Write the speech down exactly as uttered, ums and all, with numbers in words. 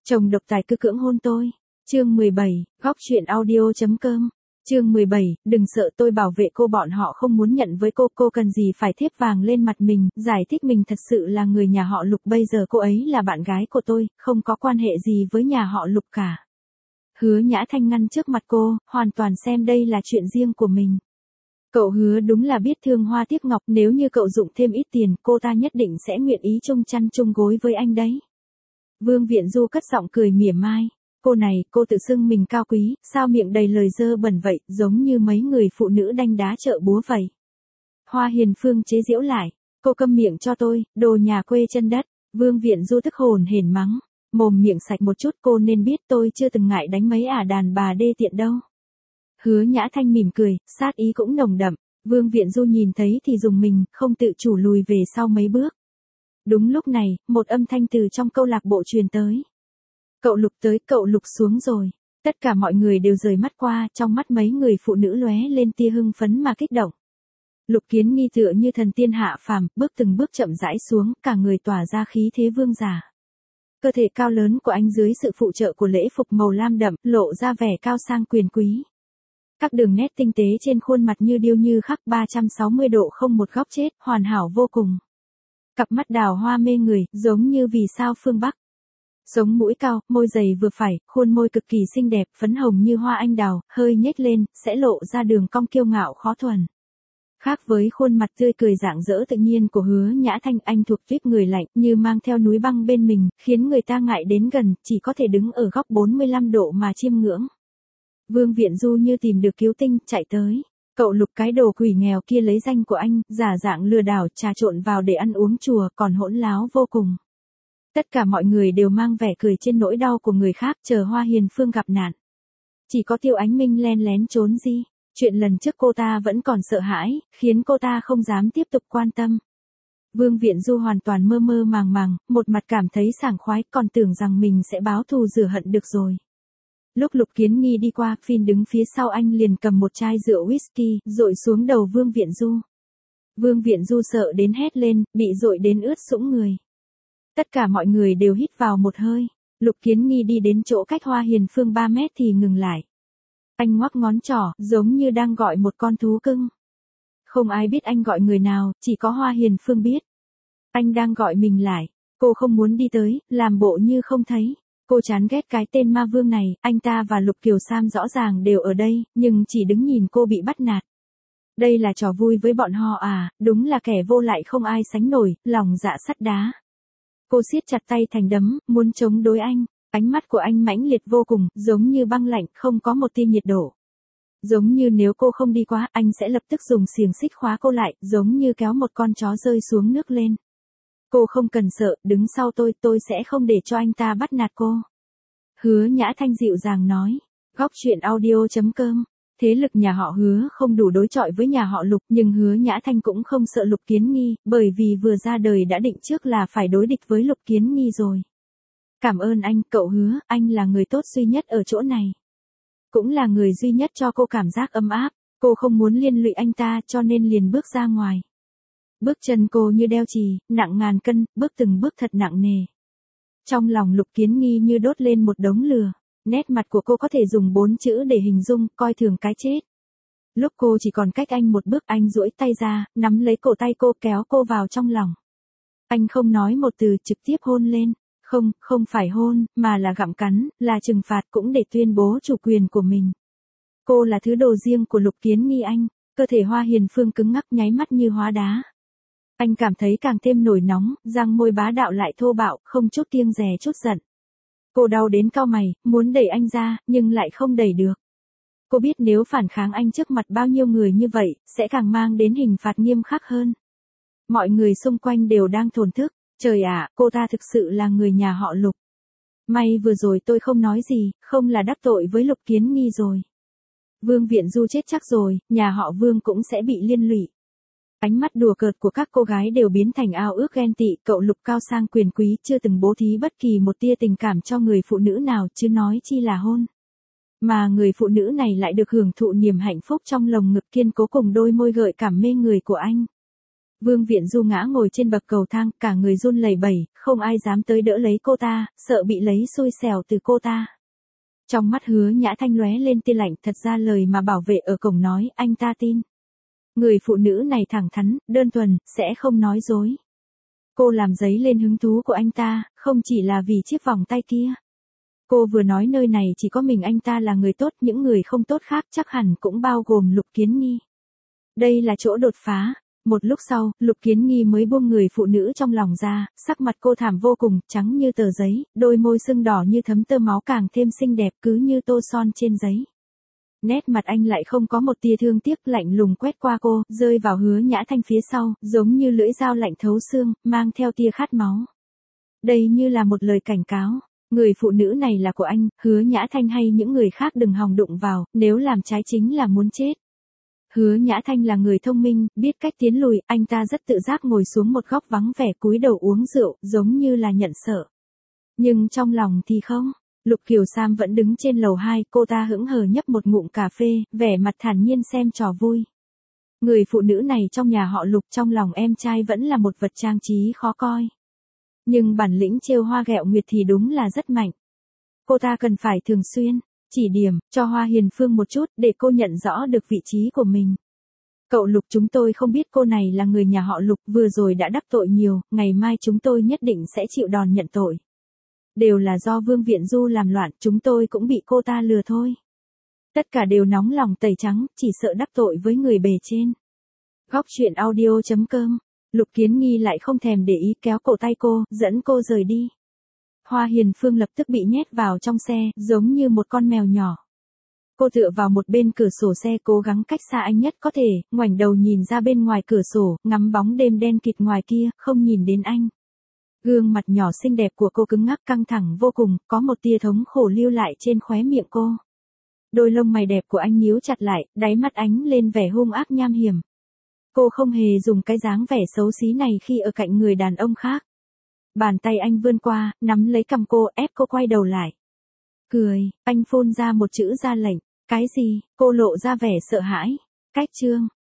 Chồng độc tài cứ cưỡng hôn tôi. Chương mười bảy, góc chuyện audio chấm com. Chương mười bảy, đừng sợ, tôi bảo vệ cô, bọn họ không muốn nhận với cô, cô cần gì phải thiếp vàng lên mặt mình, giải thích mình thật sự là người nhà họ Lục, bây giờ cô ấy là bạn gái của tôi, không có quan hệ gì với nhà họ Lục cả. Hứa Nhã Thanh ngăn trước mặt cô, hoàn toàn xem đây là chuyện riêng của mình. Cậu Hứa đúng là biết thương hoa tiếc ngọc, nếu như cậu dụng thêm ít tiền, cô ta nhất định sẽ nguyện ý chung chăn chung gối với anh đấy. Vương Viện Du cất giọng cười mỉa mai. Cô này, cô tự xưng mình cao quý, sao miệng đầy lời dơ bẩn vậy, giống như mấy người phụ nữ đanh đá chợ búa vậy. Hoa Hiền Phương chế giễu lại. Cô câm miệng cho tôi, đồ nhà quê chân đất. Vương Viện Du tức hồn hển mắng. Mồm miệng sạch một chút, cô nên biết tôi chưa từng ngại đánh mấy ả đàn bà đê tiện đâu. Hứa Nhã Thanh mỉm cười, sát ý cũng nồng đậm. Vương Viện Du nhìn thấy thì dùng mình, không tự chủ lùi về sau mấy bước. Đúng lúc này, một âm thanh từ trong câu lạc bộ truyền tới. Cậu Lục tới, cậu Lục xuống rồi. Tất cả mọi người đều rời mắt qua, trong mắt mấy người phụ nữ lóe lên tia hưng phấn mà kích động. Lục Kiến Nghi tựa như thần tiên hạ phàm, bước từng bước chậm rãi xuống, cả người tỏa ra khí thế vương giả. Cơ thể cao lớn của anh dưới sự phụ trợ của lễ phục màu lam đậm, lộ ra vẻ cao sang quyền quý. Các đường nét tinh tế trên khuôn mặt như điêu như khắc, ba trăm sáu mươi độ không một góc chết, hoàn hảo vô cùng. Cặp mắt đào hoa mê người, giống như vì sao phương Bắc. Sống mũi cao, môi dày vừa phải, khuôn môi cực kỳ xinh đẹp, phấn hồng như hoa anh đào, hơi nhếch lên, sẽ lộ ra đường cong kiêu ngạo khó thuần. Khác với khuôn mặt tươi cười rạng rỡ tự nhiên của Hứa Nhã Thanh, anh thuộc tuýp người lạnh, như mang theo núi băng bên mình, khiến người ta ngại đến gần, chỉ có thể đứng ở góc bốn mươi lăm độ mà chiêm ngưỡng. Vương Viện Du như tìm được cứu tinh, chạy tới. Cậu Lục, cái đồ quỷ nghèo kia lấy danh của anh, giả dạng lừa đảo, trà trộn vào để ăn uống chùa, còn hỗn láo vô cùng. Tất cả mọi người đều mang vẻ cười trên nỗi đau của người khác, chờ Hoa Hiền Phương gặp nạn. Chỉ có Tiêu Ánh Minh len lén trốn đi. Chuyện lần trước cô ta vẫn còn sợ hãi, khiến cô ta không dám tiếp tục quan tâm. Vương Viện Du hoàn toàn mơ mơ màng màng, một mặt cảm thấy sảng khoái, còn tưởng rằng mình sẽ báo thù rửa hận được rồi. Lúc Lục Kiến Nghi đi qua, Phin đứng phía sau anh liền cầm một chai rượu whisky, dội xuống đầu Vương Viện Du. Vương Viện Du sợ đến hét lên, bị dội đến ướt sũng người. Tất cả mọi người đều hít vào một hơi. Lục Kiến Nghi đi đến chỗ cách Hoa Hiền Phương ba mét thì ngừng lại. Anh ngoắc ngón trỏ, giống như đang gọi một con thú cưng. Không ai biết anh gọi người nào, chỉ có Hoa Hiền Phương biết. Anh đang gọi mình lại. Cô không muốn đi tới, làm bộ như không thấy. Cô chán ghét cái tên ma vương này, anh ta và Lục Kiều Sam rõ ràng đều ở đây, nhưng chỉ đứng nhìn cô bị bắt nạt. Đây là trò vui với bọn họ à, đúng là kẻ vô lại không ai sánh nổi, lòng dạ sắt đá. Cô siết chặt tay thành đấm, muốn chống đối anh. Ánh mắt của anh mãnh liệt vô cùng, giống như băng lạnh, không có một tia nhiệt độ. Giống như nếu cô không đi qua, anh sẽ lập tức dùng xiềng xích khóa cô lại, giống như kéo một con chó rơi xuống nước lên. Cô không cần sợ, đứng sau tôi, tôi sẽ không để cho anh ta bắt nạt cô. Hứa Nhã Thanh dịu dàng nói. Góc chuyện audio chấm com. Thế lực nhà họ Hứa không đủ đối chọi với nhà họ Lục, nhưng Hứa Nhã Thanh cũng không sợ Lục Kiến Nghi, bởi vì vừa ra đời đã định trước là phải đối địch với Lục Kiến Nghi rồi. Cảm ơn anh, cậu Hứa, anh là người tốt duy nhất ở chỗ này. Cũng là người duy nhất cho cô cảm giác ấm áp, cô không muốn liên lụy anh ta cho nên liền bước ra ngoài. Bước chân cô như đeo chì, nặng ngàn cân, bước từng bước thật nặng nề. Trong lòng Lục Kiến Nghi như đốt lên một đống lửa, nét mặt của cô có thể dùng bốn chữ để hình dung, coi thường cái chết. Lúc cô chỉ còn cách anh một bước, anh duỗi tay ra, nắm lấy cổ tay cô, kéo cô vào trong lòng. Anh không nói một từ, trực tiếp hôn lên. Không, không phải hôn, mà là gặm cắn, là trừng phạt, cũng để tuyên bố chủ quyền của mình. Cô là thứ đồ riêng của Lục Kiến Nghi anh, cơ thể Hoa Hiền Phương cứng ngắc nháy mắt như hóa đá. Anh cảm thấy càng thêm nổi nóng, răng môi bá đạo lại thô bạo, không chút kiêng dè chút giận. Cô đau đến cau mày, muốn đẩy anh ra, nhưng lại không đẩy được. Cô biết nếu phản kháng anh trước mặt bao nhiêu người như vậy, sẽ càng mang đến hình phạt nghiêm khắc hơn. Mọi người xung quanh đều đang thổn thức. Trời ạ, cô ta thực sự là người nhà họ Lục. May vừa rồi tôi không nói gì, không là đắc tội với Lục Kiến Nghi rồi. Vương Viện Du chết chắc rồi, nhà họ Vương cũng sẽ bị liên lụy. Ánh mắt đùa cợt của các cô gái đều biến thành ao ước ghen tị, cậu Lục cao sang quyền quý chưa từng bố thí bất kỳ một tia tình cảm cho người phụ nữ nào, chứ nói chi là hôn. Mà người phụ nữ này lại được hưởng thụ niềm hạnh phúc trong lồng ngực kiên cố cùng đôi môi gợi cảm mê người của anh. Vương Viện Du ngã ngồi trên bậc cầu thang, cả người run lẩy bẩy, không ai dám tới đỡ lấy cô ta, sợ bị lấy xui xẻo từ cô ta. Trong mắt Hứa Nhã Thanh lóe lên tia lạnh, thật ra lời mà bảo vệ ở cổng nói, anh ta tin. Người phụ nữ này thẳng thắn, đơn thuần, sẽ không nói dối. Cô làm dấy lên hứng thú của anh ta, không chỉ là vì chiếc vòng tay kia. Cô vừa nói nơi này chỉ có mình anh ta là người tốt, những người không tốt khác chắc hẳn cũng bao gồm Lục Kiến Nghi. Đây là chỗ đột phá. Một lúc sau, Lục Kiến Nghi mới buông người phụ nữ trong lòng ra, sắc mặt cô thảm vô cùng, trắng như tờ giấy, đôi môi sưng đỏ như thấm tơ máu càng thêm xinh đẹp cứ như tô son trên giấy. Nét mặt anh lại không có một tia thương tiếc, lạnh lùng quét qua cô, rơi vào Hứa Nhã Thanh phía sau, giống như lưỡi dao lạnh thấu xương, mang theo tia khát máu. Đây như là một lời cảnh cáo. Người phụ nữ này là của anh, Hứa Nhã Thanh hay những người khác đừng hòng đụng vào, nếu làm trái chính là muốn chết. Hứa Nhã Thanh là người thông minh, biết cách tiến lùi, anh ta rất tự giác ngồi xuống một góc vắng vẻ cúi đầu uống rượu, giống như là nhận sợ. Nhưng trong lòng thì không. Lục Kiều Sam vẫn đứng trên lầu hai, cô ta hững hờ nhấp một ngụm cà phê, vẻ mặt thản nhiên xem trò vui. Người phụ nữ này trong nhà họ Lục trong lòng em trai vẫn là một vật trang trí khó coi. Nhưng bản lĩnh trêu hoa ghẹo nguyệt thì đúng là rất mạnh. Cô ta cần phải thường xuyên chỉ điểm cho Hoa Hiền Phương một chút để cô nhận rõ được vị trí của mình. Cậu Lục, chúng tôi không biết cô này là người nhà họ Lục, vừa rồi đã đắc tội nhiều, ngày mai chúng tôi nhất định sẽ chịu đòn nhận tội. Đều là do Vương Viện Du làm loạn, chúng tôi cũng bị cô ta lừa thôi. Tất cả đều nóng lòng tẩy trắng, chỉ sợ đắc tội với người bề trên. Góc truyện audio chấm com. Lục Kiến Nghi lại không thèm để ý, kéo cổ tay cô, dẫn cô rời đi. Hoa Hiền Phương lập tức bị nhét vào trong xe, giống như một con mèo nhỏ. Cô tựa vào một bên cửa sổ xe, cố gắng cách xa anh nhất có thể, ngoảnh đầu nhìn ra bên ngoài cửa sổ, ngắm bóng đêm đen kịt ngoài kia, không nhìn đến anh. Gương mặt nhỏ xinh đẹp của cô cứng ngắc căng thẳng vô cùng, có một tia thống khổ lưu lại trên khóe miệng cô. Đôi lông mày đẹp của anh nhíu chặt lại, đáy mắt ánh lên vẻ hung ác nham hiểm. Cô không hề dùng cái dáng vẻ xấu xí này khi ở cạnh người đàn ông khác. Bàn tay anh vươn qua, nắm lấy cằm cô, ép cô quay đầu lại. Cười, anh phun ra một chữ ra lệnh. Cái gì? Cô lộ ra vẻ sợ hãi. Cách chương.